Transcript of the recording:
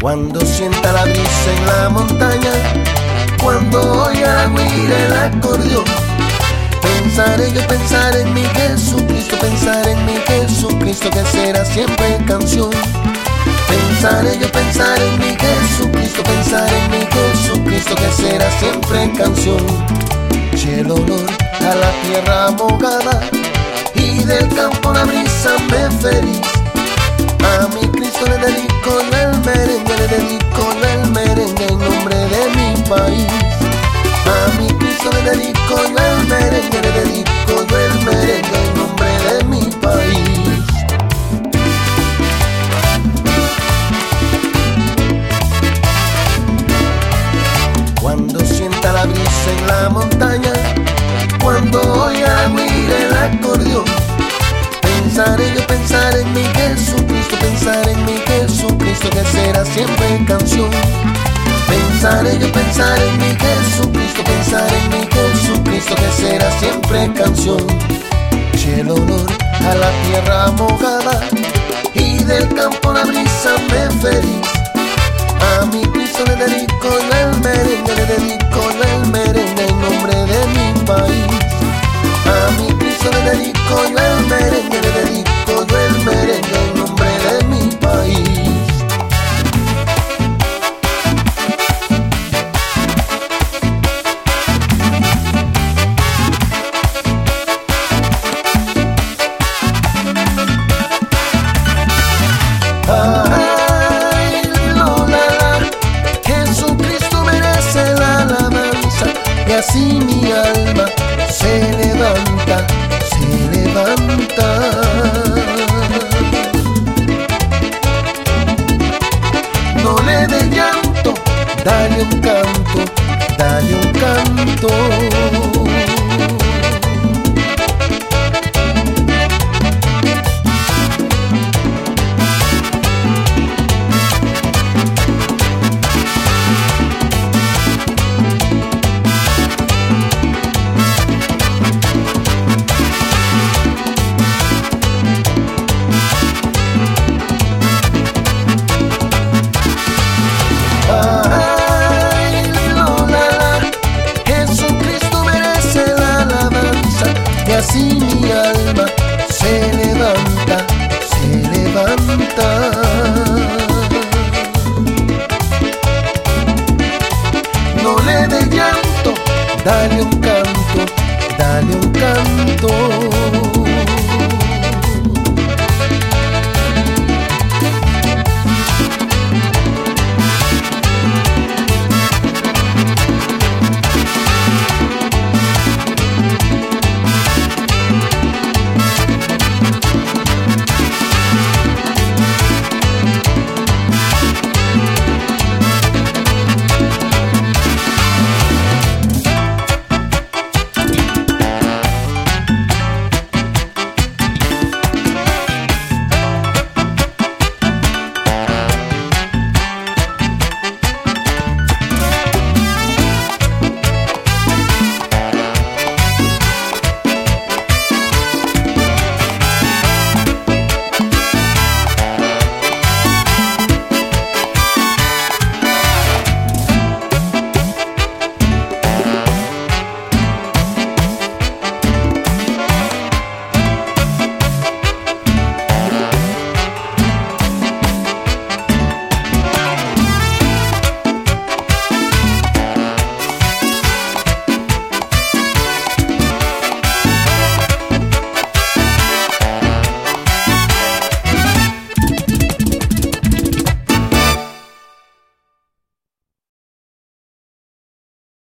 Cuando sienta la brisa en la montaña, cuando oiga huir el acordeón, pensaré en mi Jesucristo, pensaré en mi Jesucristo, que será siempre canción. Pensaré en mi Jesucristo, pensaré en mi Jesucristo, que será siempre canción. Si el olor a la tierra mojada y del campo la brisa me feliz, a mi Cristo le dedico el merengue, le dedico el merengue en nombre de mi país. A mi Cristo le dedico el merengue, le dedico el merengue en nombre de mi país. Cuando sienta la brisa en la montaña, cuando oiga huir el acordeón, pensaré en mi Jesucristo, pensaré en mi Jesucristo, que será siempre canción. Pensaré en mi Jesucristo, pensaré en mi Jesucristo, que será siempre canción. Si el olor a la tierra mojada y del campo la brisa me feliz, a mi Cristo le dedico el merengue, le dedico el merengue en nombre de mi país. A mi Cristo le dedico el merengue, le dedico el merengue en nombre de mi país. Y así mi alma se levanta, se levanta. No le dé llanto, dale un canto, dale un canto. Y así mi alma se levanta, se levanta. No le dé llanto, dale un canto, dale un canto.